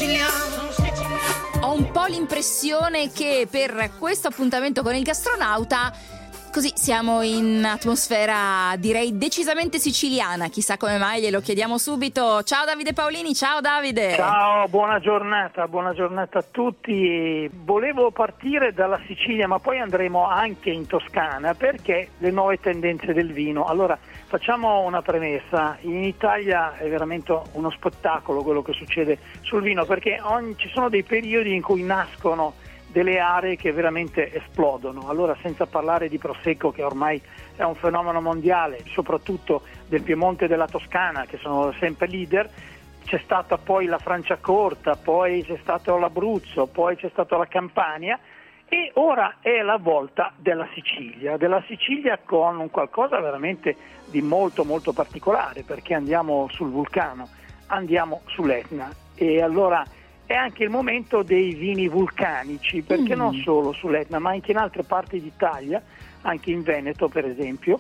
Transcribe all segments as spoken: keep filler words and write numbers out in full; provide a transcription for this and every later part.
siciliano. Ho un po' l'impressione che per questo appuntamento con il gastronauta così siamo in atmosfera, direi, decisamente siciliana. Chissà come mai, glielo chiediamo subito. Ciao Davide Paolini, ciao Davide. Ciao, buona giornata, buona giornata a tutti. Volevo partire dalla Sicilia, ma poi andremo anche in Toscana, perché le nuove tendenze del vino. Allora, facciamo una premessa. In Italia è veramente uno spettacolo quello che succede sul vino, perché ogni, ci sono dei periodi in cui nascono delle aree che veramente esplodono. Allora, senza parlare di Prosecco, che ormai è un fenomeno mondiale, soprattutto del Piemonte e della Toscana, che sono sempre leader, c'è stata poi la Franciacorta, poi c'è stato l'Abruzzo, poi c'è stata la Campania e ora è la volta della Sicilia, della Sicilia con un qualcosa veramente di molto molto particolare, perché andiamo sul Vulcano, andiamo sull'Etna e allora è anche il momento dei vini vulcanici, perché mm. non solo sull'Etna ma anche in altre parti d'Italia, anche in Veneto per esempio,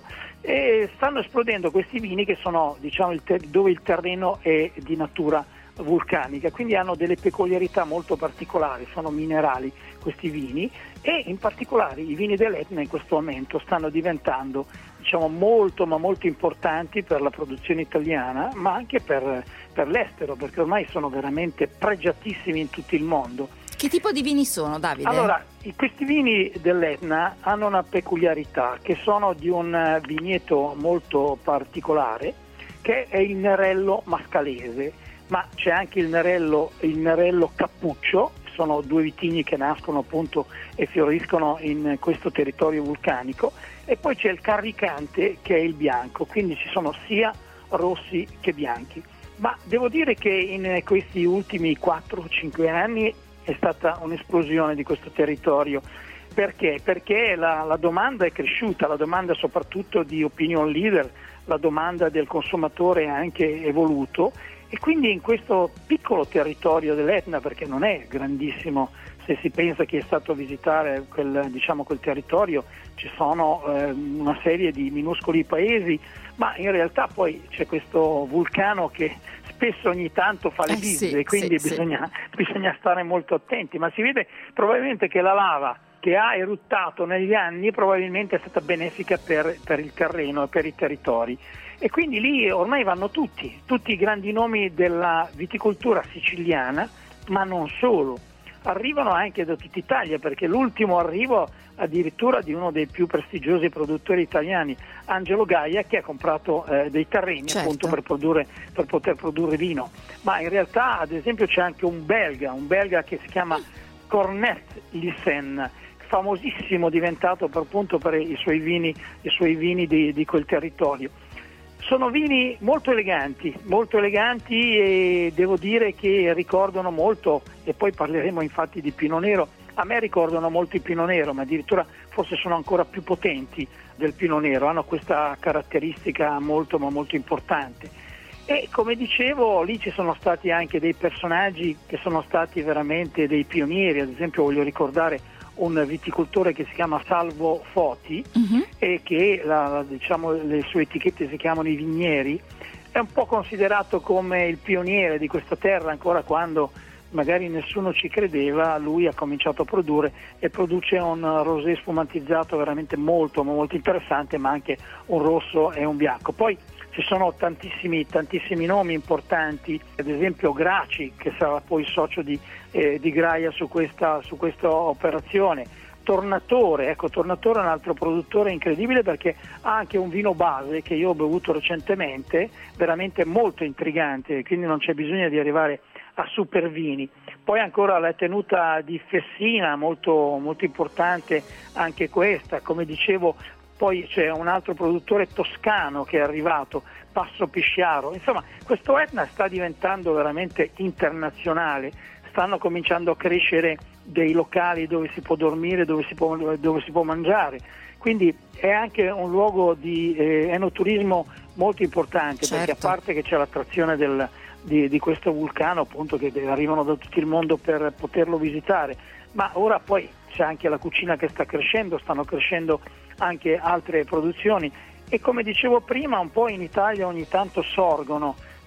e stanno esplodendo questi vini che sono, diciamo, il ter- dove il terreno è di natura vulcanica, quindi hanno delle peculiarità molto particolari, sono minerali questi vini e in particolare i vini dell'Etna in questo momento stanno diventando, diciamo, molto ma molto importanti per la produzione italiana, ma anche per, per l'estero, perché ormai sono veramente pregiatissimi in tutto il mondo. Che tipo di vini sono, Davide? Allora, i, questi vini dell'Etna hanno una peculiarità, che sono di un vigneto molto particolare, che è il Nerello Mascalese, ma c'è anche il Nerello, il Nerello Cappuccio. Sono due vitigni che nascono appunto e fioriscono in questo territorio vulcanico, e poi c'è il Carricante che è il bianco, quindi ci sono sia rossi che bianchi. Ma devo dire che in questi ultimi quattro o cinque anni è stata un'esplosione di questo territorio. Perché? Perché la, la domanda è cresciuta, la domanda soprattutto di opinion leader, la domanda del consumatore è anche evoluto, e quindi in questo piccolo territorio dell'Etna, perché non è grandissimo, se si pensa chi è stato a visitare quel, diciamo, quel territorio, ci sono eh, una serie di minuscoli paesi, ma in realtà poi c'è questo vulcano che spesso ogni tanto fa le eh visite, sì, quindi sì, bisogna, sì. bisogna stare molto attenti, ma si vede probabilmente che la lava che ha eruttato negli anni probabilmente è stata benefica per, per il terreno e per i territori. E quindi lì ormai vanno tutti, tutti i grandi nomi della viticoltura siciliana, ma non solo. Arrivano anche da tutta Italia, perché l'ultimo arrivo addirittura di uno dei più prestigiosi produttori italiani, Angelo Gaia, che ha comprato eh, dei terreni certo. appunto per, produrre, per poter produrre vino. Ma in realtà ad esempio c'è anche un belga, un belga che si chiama Cornet Lissen, famosissimo diventato per, appunto per i suoi vini, i suoi vini di, di quel territorio. Sono vini molto eleganti, molto eleganti e devo dire che ricordano molto, e poi parleremo infatti di Pinot Nero, a me ricordano molto il Pinot Nero, ma addirittura forse sono ancora più potenti del Pinot Nero, hanno questa caratteristica molto ma molto importante. E come dicevo, lì ci sono stati anche dei personaggi che sono stati veramente dei pionieri, ad esempio voglio ricordare un viticoltore che si chiama Salvo Foti uh-huh. e che la, la, diciamo, le sue etichette si chiamano I Vignieri, è un po' considerato come il pioniere di questa terra, ancora quando magari nessuno ci credeva, lui ha cominciato a produrre e produce un rosé sfumantizzato veramente molto molto interessante, ma anche un rosso e un bianco. Poi ci sono tantissimi tantissimi nomi importanti, ad esempio Graci, che sarà poi socio di, eh, di Graia su questa, su questa operazione. Tornatore, ecco, Tornatore è un altro produttore incredibile, perché ha anche un vino base che io ho bevuto recentemente, veramente molto intrigante, quindi non c'è bisogno di arrivare a super vini. Poi ancora la tenuta di Fessina, molto, molto importante anche questa, come dicevo. Poi c'è un altro produttore toscano che è arrivato, Passo Pisciaro. Insomma, questo Etna sta diventando veramente internazionale, stanno cominciando a crescere dei locali dove si può dormire, dove si può, dove si può mangiare, quindi è anche un luogo di eh, enoturismo molto importante, certo. Perché a parte che c'è l'attrazione del, di, di questo vulcano, appunto, che arrivano da tutto il mondo per poterlo visitare, ma ora poi c'è anche la cucina che sta crescendo, stanno crescendo anche altre produzioni, e come dicevo prima, un po' in Italia ogni tanto sorgono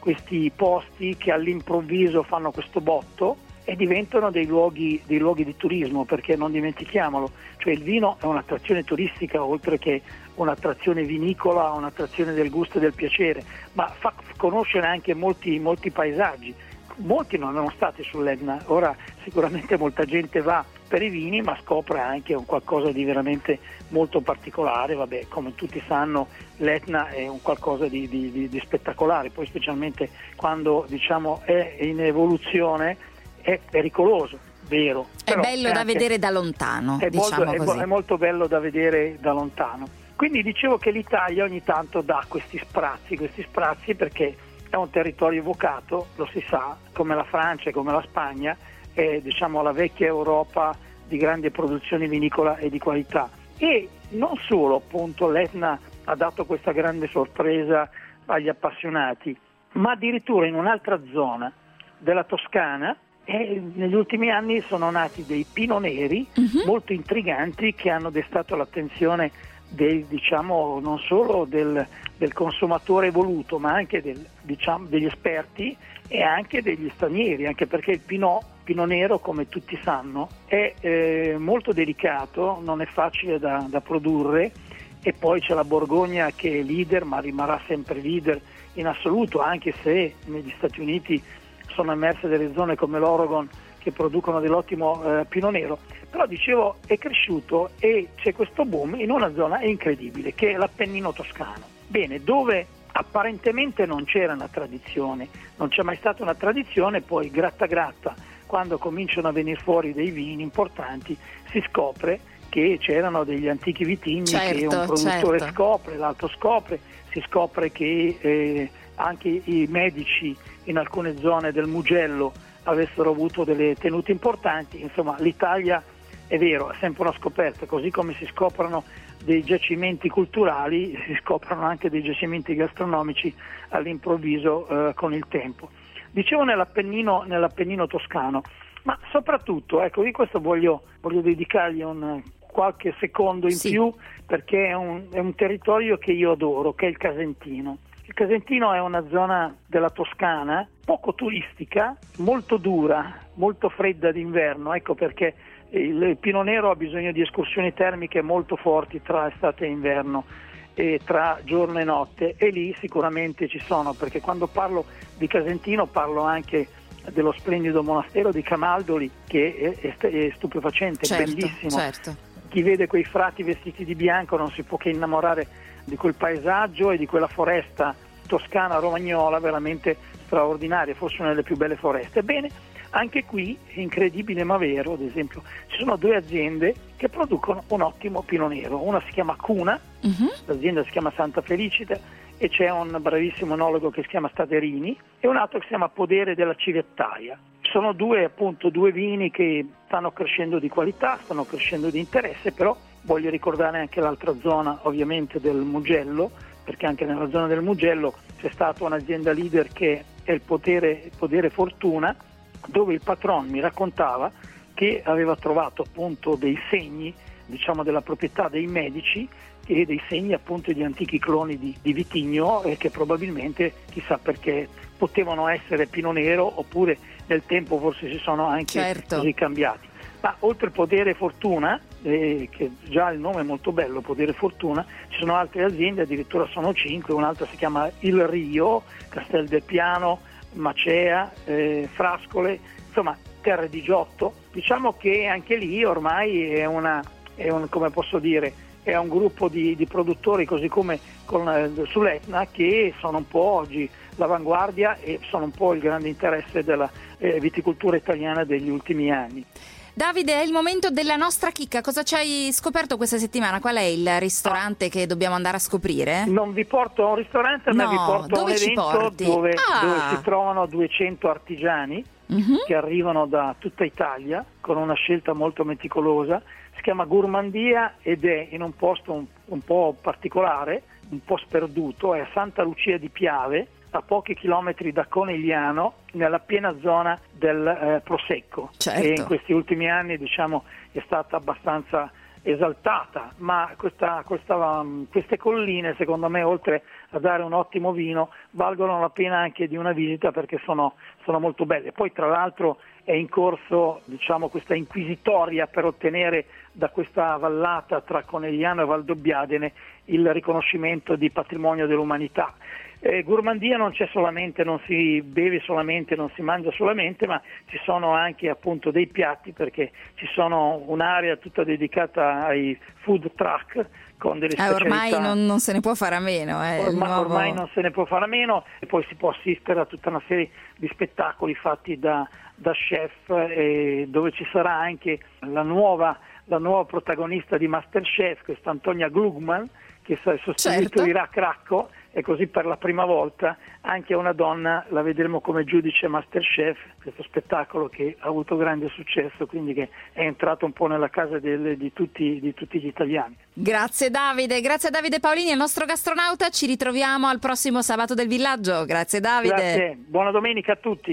questi posti che all'improvviso fanno questo botto e diventano dei luoghi, dei luoghi di turismo, perché non dimentichiamolo, cioè il vino è un'attrazione turistica oltre che un'attrazione vinicola, un'attrazione del gusto e del piacere, ma fa conoscere anche molti, molti paesaggi. Molti non erano stati sull'Etna, ora sicuramente molta gente va per i vini, ma scopre anche un qualcosa di veramente molto particolare. Vabbè, come tutti sanno, l'Etna è un qualcosa di, di, di, di spettacolare, poi specialmente quando diciamo è in evoluzione è pericoloso, vero. È Però bello è da anche, vedere da lontano, è, diciamo molto, così. È, è molto bello da vedere da lontano. Quindi dicevo che l'Italia ogni tanto dà questi sprazzi, questi sprazzi perché è un territorio vocato, lo si sa, come la Francia e come la Spagna, è diciamo la vecchia Europa di grande produzione vinicola e di qualità. E non solo appunto l'Etna ha dato questa grande sorpresa agli appassionati, ma addirittura in un'altra zona della Toscana e negli ultimi anni sono nati dei Pinot Neri uh-huh. molto intriganti che hanno destato l'attenzione del, diciamo, non solo del, del consumatore evoluto, ma anche del, diciamo, degli esperti e anche degli stranieri, anche perché il Pinot, Pinot Nero, come tutti sanno, è eh, molto delicato, non è facile da, da produrre, e poi c'è la Borgogna che è leader, ma rimarrà sempre leader in assoluto, anche se negli Stati Uniti sono emerse delle zone come l'Oregon che producono dell'ottimo eh, Pinot Nero. Però dicevo è cresciuto e c'è questo boom in una zona incredibile che è l'Appennino toscano. Bene, dove apparentemente non c'era una tradizione, non c'è mai stata una tradizione, poi gratta gratta, quando cominciano a venire fuori dei vini importanti, si scopre che c'erano degli antichi vitigni, certo, che un produttore certo. scopre, l'altro scopre, si scopre che eh, anche i medici in alcune zone del Mugello avessero avuto delle tenute importanti. Insomma, l'Italia è vero, è sempre una scoperta, così come si scoprono dei giacimenti culturali, si scoprono anche dei giacimenti gastronomici all'improvviso eh, con il tempo. Dicevo nell'Appennino, nell'Appennino toscano, ma soprattutto, ecco, di questo voglio, voglio dedicargli un qualche secondo in sì. più, perché è un, è un territorio che io adoro, che è il Casentino. Il Casentino è una zona della Toscana poco turistica, molto dura, molto fredda d'inverno, ecco perché il Pinot Nero ha bisogno di escursioni termiche molto forti tra estate e inverno e tra giorno e notte, e lì sicuramente ci sono, perché quando parlo di Casentino parlo anche dello splendido monastero di Camaldoli, che è, è, è stupefacente, certo, bellissimo. Certo. Chi vede quei frati vestiti di bianco non si può che innamorare di quel paesaggio e di quella foresta toscana romagnola veramente straordinaria, forse una delle più belle foreste. Ebbene, anche qui è incredibile ma vero, ad esempio, ci sono due aziende che producono un ottimo Pinot Nero. Una si chiama Cuna, uh-huh. l'azienda si chiama Santa Felicita, e c'è un bravissimo enologo che si chiama Staderini, e un altro che si chiama Podere della Civettaia. Sono due appunto due vini che stanno crescendo di qualità, stanno crescendo di interesse, però voglio ricordare anche l'altra zona ovviamente del Mugello, perché anche nella zona del Mugello c'è stata un'azienda leader che è il Podere, Podere Fortuna, dove il patron mi raccontava che aveva trovato appunto dei segni, diciamo, della proprietà dei medici e dei segni appunto di antichi cloni di, di vitigno, e che probabilmente, chissà perché, potevano essere Pinot Nero, oppure nel tempo forse si sono anche certo. così cambiati. Ma oltre Podere Fortuna, eh, che già il nome è molto bello, Podere Fortuna, ci sono altre aziende, addirittura sono cinque, un'altra si chiama Il Rio, Castel del Piano, Macea, eh, Frascole, insomma Terre di Giotto. Diciamo che anche lì ormai è una, è un, come posso dire, è un gruppo di, di produttori, così come con, eh, sull'Etna, che sono un po' oggi l'avanguardia e sono un po' il grande interesse della eh, viticoltura italiana degli ultimi anni. Davide, è il momento della nostra chicca. Cosa ci hai scoperto questa settimana? Qual è il ristorante ah. che dobbiamo andare a scoprire? Non vi porto a un ristorante, no, ma vi porto a un evento dove, ah. dove si trovano duecento artigiani uh-huh. che arrivano da tutta Italia con una scelta molto meticolosa. Si chiama Gourmandia ed è in un posto un, un po' particolare, un po' sperduto, è a Santa Lucia di Piave, a pochi chilometri da Conegliano, nella piena zona del eh, Prosecco, certo. che in questi ultimi anni, diciamo, è stata abbastanza esaltata, ma questa, questa, queste colline secondo me, oltre a dare un ottimo vino, valgono la pena anche di una visita perché sono, sono molto belle. Poi tra l'altro è in corso, diciamo, questa inquisitoria per ottenere da questa vallata tra Conegliano e Valdobbiadene il riconoscimento di patrimonio dell'umanità. Eh, gourmandia non c'è solamente, non si beve solamente, non si mangia solamente, ma ci sono anche appunto dei piatti, perché ci sono un'area tutta dedicata ai food truck con delle eh, specialità. Ormai non, non se ne può fare a meno. Eh, Ormai, nuovo... ormai non se ne può fare a meno, e poi si può assistere a tutta una serie di spettacoli fatti da, da chef, eh, dove ci sarà anche la nuova, la nuova protagonista di Masterchef, questa Antonia Glugman, che sostituirà certo. Cracco, e così per la prima volta anche una donna la vedremo come giudice Masterchef, questo spettacolo che ha avuto grande successo, quindi che è entrato un po' nella casa del, di, tutti, di tutti gli italiani. Grazie Davide, grazie a Davide Paolini, il nostro gastronauta. Ci ritroviamo al prossimo Sabato del Villaggio. Grazie Davide. Grazie, buona domenica a tutti.